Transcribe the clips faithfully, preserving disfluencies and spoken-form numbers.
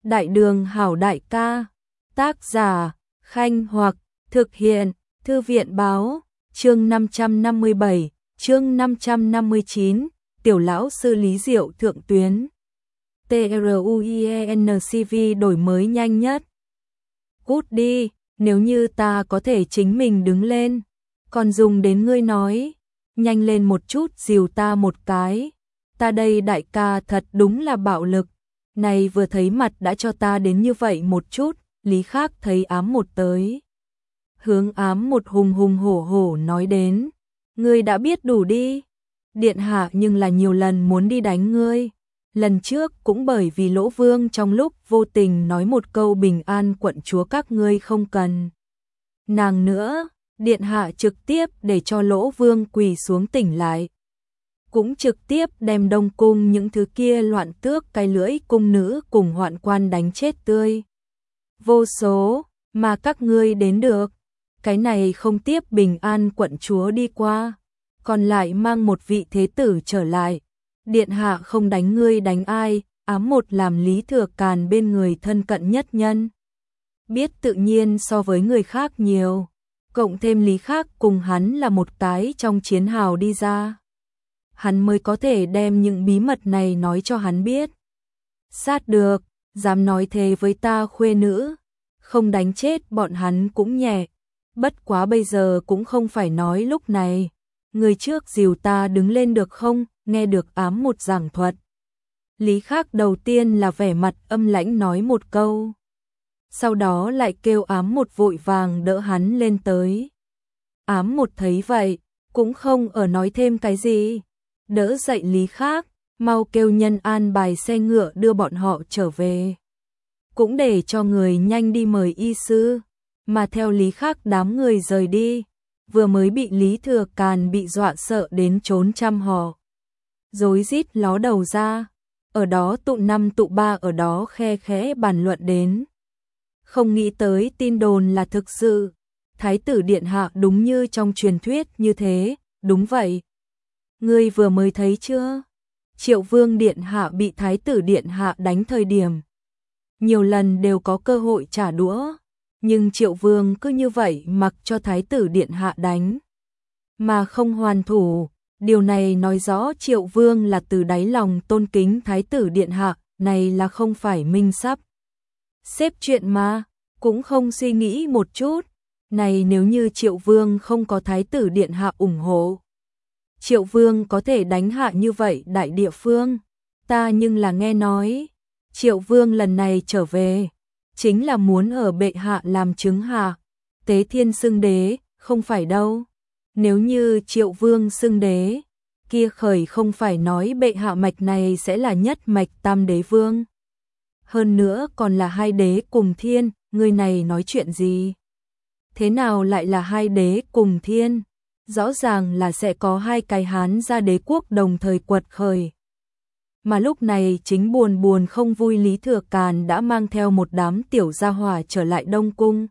Đại đường hảo đại ca. Tác giả, Khanh Hoặc, thực hiện, Thư viện Báo, chương năm trăm năm mươi bảy, chương năm trăm năm mươi chín, tiểu lão sư Lý Diệu thượng tuyến. TRUIENCV đổi mới nhanh nhất. Cút đi, nếu như ta có thể chính mình đứng lên, còn dùng đến ngươi nói, nhanh lên một chút dìu ta một cái. Ta đây đại ca thật đúng là bạo lực, này vừa thấy mặt đã cho ta đến như vậy một chút. Lý Khác thấy ám một tới, hướng ám một hùng hùng hổ hổ nói đến, ngươi đã biết đủ đi, điện hạ nhưng là nhiều lần muốn đi đánh ngươi, lần trước cũng bởi vì Lỗ Vương trong lúc vô tình nói một câu bình an quận chúa các ngươi không cần nàng nữa, điện hạ trực tiếp để cho Lỗ Vương quỳ xuống tỉnh lại, cũng trực tiếp đem Đông Cung những thứ kia loạn tước cái lưỡi cung nữ cùng hoạn quan đánh chết tươi vô số, mà các ngươi đến được, cái này không tiếp bình an quận chúa đi qua, còn lại mang một vị thế tử trở lại, điện hạ không đánh ngươi đánh ai, ám một làm Lý Thừa Càn bên người thân cận nhất nhân, biết tự nhiên so với người khác nhiều, cộng thêm Lý Khác cùng hắn là một cái trong chiến hào đi ra, hắn mới có thể đem những bí mật này nói cho hắn biết. Sát được, dám nói thế với ta khuê nữ, không đánh chết bọn hắn cũng nhẹ, bất quá bây giờ cũng không phải nói lúc này, người trước dìu ta đứng lên được không, nghe được ám một giảng thuật. Lý Khác đầu tiên là vẻ mặt âm lãnh nói một câu, sau đó lại kêu ám một vội vàng đỡ hắn lên tới. Ám một thấy vậy, cũng không ở nói thêm cái gì, đỡ dậy Lý Khác, mau kêu nhân an bài xe ngựa đưa bọn họ trở về. Cũng để cho người nhanh đi mời y sư, mà theo Lý Khác đám người rời đi, vừa mới bị Lý Thừa Càn bị dọa sợ đến trốn trăm họ. Rối rít ló đầu ra, ở đó tụ năm tụ ba ở đó khe khẽ bàn luận đến. Không nghĩ tới tin đồn là thực sự, Thái tử Điện Hạ đúng như trong truyền thuyết như thế, đúng vậy. Ngươi vừa mới thấy chưa? Triệu Vương Điện Hạ bị Thái tử Điện Hạ đánh thời điểm. Nhiều lần đều có cơ hội trả đũa, nhưng Triệu Vương cứ như vậy mặc cho Thái tử Điện Hạ đánh, mà không hoàn thủ. Điều này nói rõ Triệu Vương là từ đáy lòng tôn kính Thái tử Điện Hạ, này là không phải minh sắp xếp chuyện mà, cũng không suy nghĩ một chút. Này nếu như Triệu Vương không có Thái tử Điện Hạ ủng hộ, Triệu Vương có thể đánh hạ như vậy đại địa phương. Ta nhưng là nghe nói, Triệu Vương lần này trở về, chính là muốn ở bệ hạ làm chứng hạ, tế thiên xưng đế, không phải đâu. Nếu như Triệu Vương xưng đế, kia khởi không phải nói bệ hạ mạch này sẽ là nhất mạch tam đế vương. Hơn nữa còn là hai đế cùng thiên, người này nói chuyện gì? Thế nào lại là hai đế cùng thiên? Rõ ràng là sẽ có hai cái Hán gia đế quốc đồng thời quật khởi. Mà lúc này chính buồn buồn không vui Lý Thừa Càn đã mang theo một đám tiểu gia hỏa trở lại Đông Cung.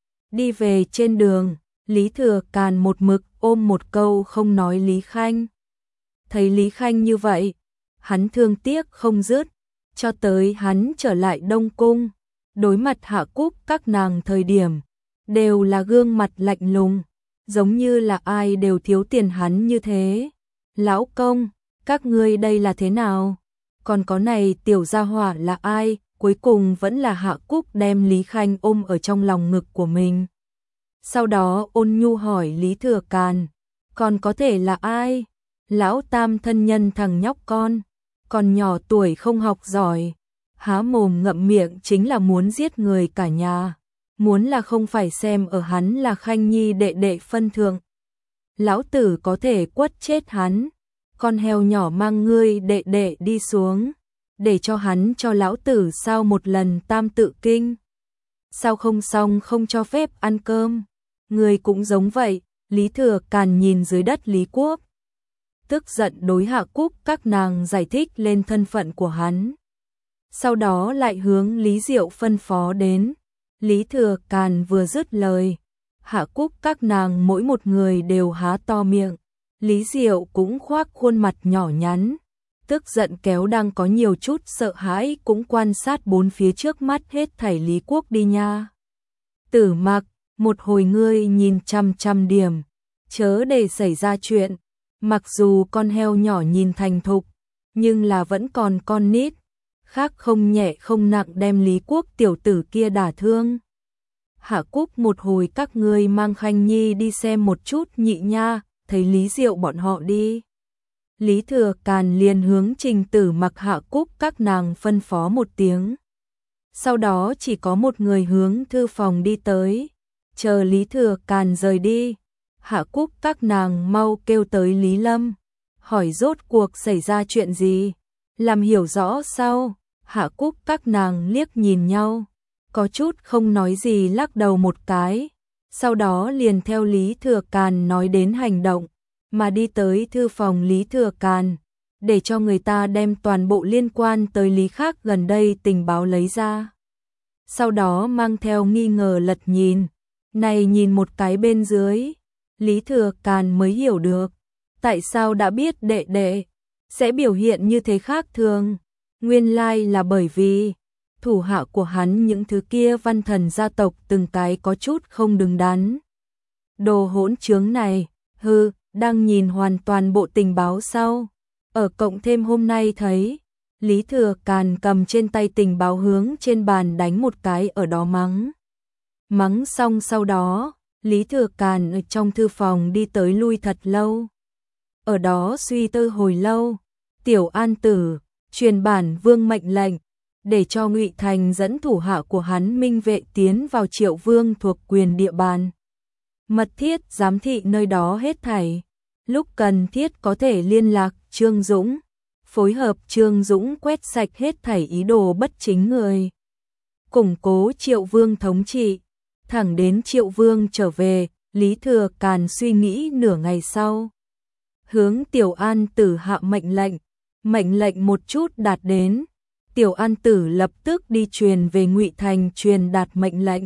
Đi về trên đường, Lý Thừa Càn một mực ôm một câu không nói Lý Khanh. Thấy Lý Khanh như vậy, hắn thương tiếc không dứt, cho tới hắn trở lại Đông Cung, đối mặt Hạ Cúc các nàng thời điểm, đều là gương mặt lạnh lùng, giống như là ai đều thiếu tiền hắn như thế. Lão công, các ngươi đây là thế nào? Còn có này tiểu gia hỏa là ai? Cuối cùng vẫn là Hạ Cúc đem Lý Khanh ôm ở trong lòng ngực của mình. Sau đó ôn nhu hỏi Lý Thừa Càn, còn có thể là ai? Lão tam thân nhân thằng nhóc con, còn nhỏ tuổi không học giỏi, há mồm ngậm miệng chính là muốn giết người cả nhà, muốn là không phải xem ở hắn là Khanh nhi đệ đệ phân thượng. Lão tử có thể quất chết hắn, con heo nhỏ mang ngươi đệ đệ đi xuống, để cho hắn cho lão tử sao một lần tam tự kinh. Sao không xong không cho phép ăn cơm, người cũng giống vậy. Lý Thừa Càn nhìn dưới đất Lý Quốc, tức giận đối Hạ Cúc các nàng giải thích lên thân phận của hắn. Sau đó lại hướng Lý Diệu phân phó đến. Lý Thừa Càn vừa dứt lời, Hạ Cúc các nàng mỗi một người đều há to miệng. Lý Diệu cũng khoác khuôn mặt nhỏ nhắn, tức giận kéo đang có nhiều chút sợ hãi cũng quan sát bốn phía trước mắt hết thảy Lý Quốc đi nha. Tử Mặc, một hồi ngươi nhìn chăm chăm điểm, chớ để xảy ra chuyện, mặc dù con heo nhỏ nhìn thành thục, nhưng là vẫn còn con nít, khác không nhẹ không nặng đem Lý Quốc tiểu tử kia đả thương. Hạ Cúc một hồi các ngươi mang Khanh Nhi đi xem một chút nhị nha, thấy Lý Diệu bọn họ đi. Lý Thừa Càn liền hướng Trình Tử Mặc Hạ Cúc các nàng phân phó một tiếng. Sau đó chỉ có một người hướng thư phòng đi tới, chờ Lý Thừa Càn rời đi. Hạ Cúc các nàng mau kêu tới Lý Lâm, hỏi rốt cuộc xảy ra chuyện gì, làm hiểu rõ sau. Hạ Cúc các nàng liếc nhìn nhau, có chút không nói gì lắc đầu một cái, sau đó liền theo Lý Thừa Càn nói đến hành động, mà đi tới thư phòng Lý Thừa Càn, để cho người ta đem toàn bộ liên quan tới Lý Khác gần đây tình báo lấy ra. Sau đó mang theo nghi ngờ lật nhìn, này nhìn một cái bên dưới, Lý Thừa Càn mới hiểu được, tại sao đã biết đệ đệ sẽ biểu hiện như thế khác thường. Nguyên lai là bởi vì thủ hạ của hắn những thứ kia văn thần gia tộc từng cái có chút không đứng đắn. Đồ hỗn trướng này, hư, đang nhìn hoàn toàn bộ tình báo sau. Ở cộng thêm hôm nay thấy, Lý Thừa Càn cầm trên tay tình báo hướng trên bàn đánh một cái ở đó mắng. Mắng xong sau đó, Lý Thừa Càn ở trong thư phòng đi tới lui thật lâu. Ở đó suy tư hồi lâu, Tiểu An Tử truyền bản vương mệnh lệnh, để cho Ngụy Thành dẫn thủ hạ của hắn Minh Vệ tiến vào Triệu Vương thuộc quyền địa bàn. Mật thiết giám thị nơi đó hết thảy, lúc cần thiết có thể liên lạc Trương Dũng, phối hợp Trương Dũng quét sạch hết thảy ý đồ bất chính người. Củng cố Triệu Vương thống trị, thẳng đến Triệu Vương trở về, Lý Thừa Càn suy nghĩ nửa ngày sau. Hướng Tiểu An Tử hạ mệnh lệnh, mệnh lệnh một chút đạt đến, Tiểu An Tử lập tức đi truyền về Ngụy Thành truyền đạt mệnh lệnh.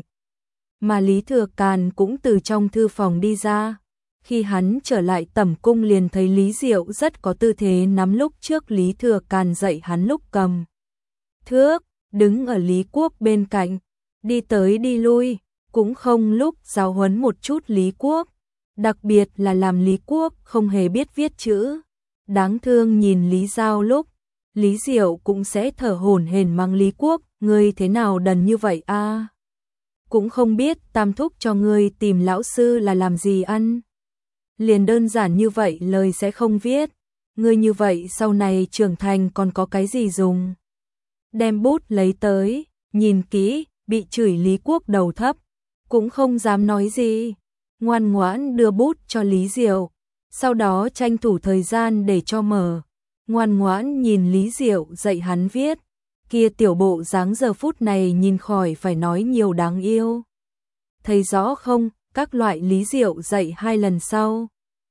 Mà Lý Thừa Càn cũng từ trong thư phòng đi ra, khi hắn trở lại tẩm cung liền thấy Lý Diệu rất có tư thế nắm lúc trước Lý Thừa Càn dạy hắn lúc cầm thước, đứng ở Lý Quốc bên cạnh, đi tới đi lui, cũng không lúc giáo huấn một chút Lý Quốc, đặc biệt là làm Lý Quốc không hề biết viết chữ. Đáng thương nhìn Lý Giao lúc, Lý Diệu cũng sẽ thở hổn hển mắng Lý Quốc, ngươi thế nào đần như vậy a? À? Cũng không biết tam thúc cho ngươi tìm lão sư là làm gì ăn. Liền đơn giản như vậy lời sẽ không viết, ngươi như vậy sau này trưởng thành còn có cái gì dùng. Đem bút lấy tới, nhìn kỹ, bị chửi Lý Quốc đầu thấp, cũng không dám nói gì, ngoan ngoãn đưa bút cho Lý Diệu. Sau đó tranh thủ thời gian để cho mở, ngoan ngoãn nhìn Lý Diệu dạy hắn viết, kia tiểu bộ dáng giờ phút này nhìn khỏi phải nói nhiều đáng yêu. Thấy rõ không, các loại Lý Diệu dạy hai lần sau.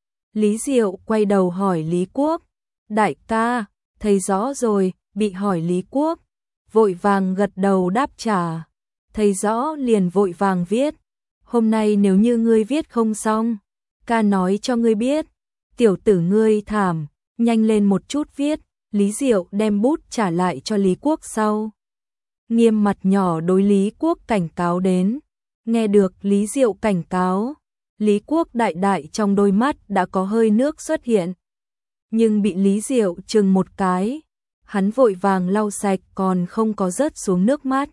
Lý Diệu quay đầu hỏi Lý Quốc, đại ca, thấy rõ rồi, bị hỏi Lý Quốc, vội vàng gật đầu đáp trả, thấy rõ liền vội vàng viết, hôm nay nếu như ngươi viết không xong, ca nói cho ngươi biết. Tiểu tử ngươi thảm, nhanh lên một chút viết. Lý Diệu đem bút trả lại cho Lý Quốc sau. Nghiêm mặt nhỏ đối Lý Quốc cảnh cáo đến. Nghe được Lý Diệu cảnh cáo, Lý Quốc đại đại trong đôi mắt đã có hơi nước xuất hiện. Nhưng bị Lý Diệu chừng một cái, hắn vội vàng lau sạch còn không có rớt xuống nước mắt.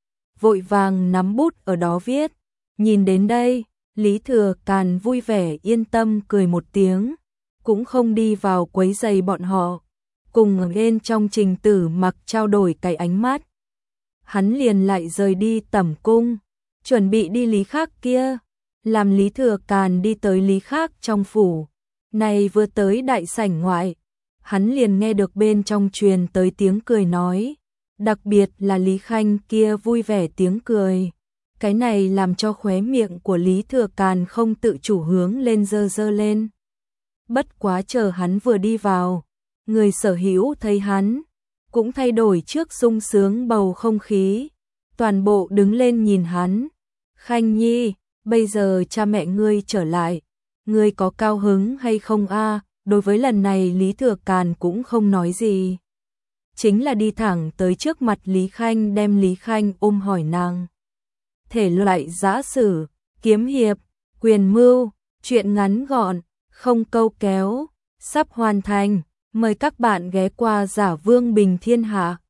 Vội vàng nắm bút ở đó viết. Nhìn đến đây, Lý Thừa Càn vui vẻ yên tâm cười một tiếng, cũng không đi vào quấy rầy bọn họ, cùng ở bên trong Trình Tử Mặc trao đổi cái ánh mắt. Hắn liền lại rời đi tẩm cung, chuẩn bị đi Lý Khác kia, làm Lý Thừa Càn đi tới Lý Khác trong phủ. Này vừa tới đại sảnh ngoại, hắn liền nghe được bên trong truyền tới tiếng cười nói, đặc biệt là Lý Khanh kia vui vẻ tiếng cười. Cái này làm cho khóe miệng của Lý Thừa Càn không tự chủ hướng lên dơ dơ lên. Bất quá chờ hắn vừa đi vào, người sở hữu thấy hắn, cũng thay đổi trước sung sướng bầu không khí, toàn bộ đứng lên nhìn hắn. Khanh Nhi, bây giờ cha mẹ ngươi trở lại, ngươi có cao hứng hay không a? Đối với lần này Lý Thừa Càn cũng không nói gì. Chính là đi thẳng tới trước mặt Lý Khanh, đem Lý Khanh ôm hỏi nàng. Thể loại giã sử, kiếm hiệp, quyền mưu, truyện ngắn gọn, không câu kéo, sắp hoàn thành. Mời các bạn ghé qua Giả Vương Bình Thiên Hạ.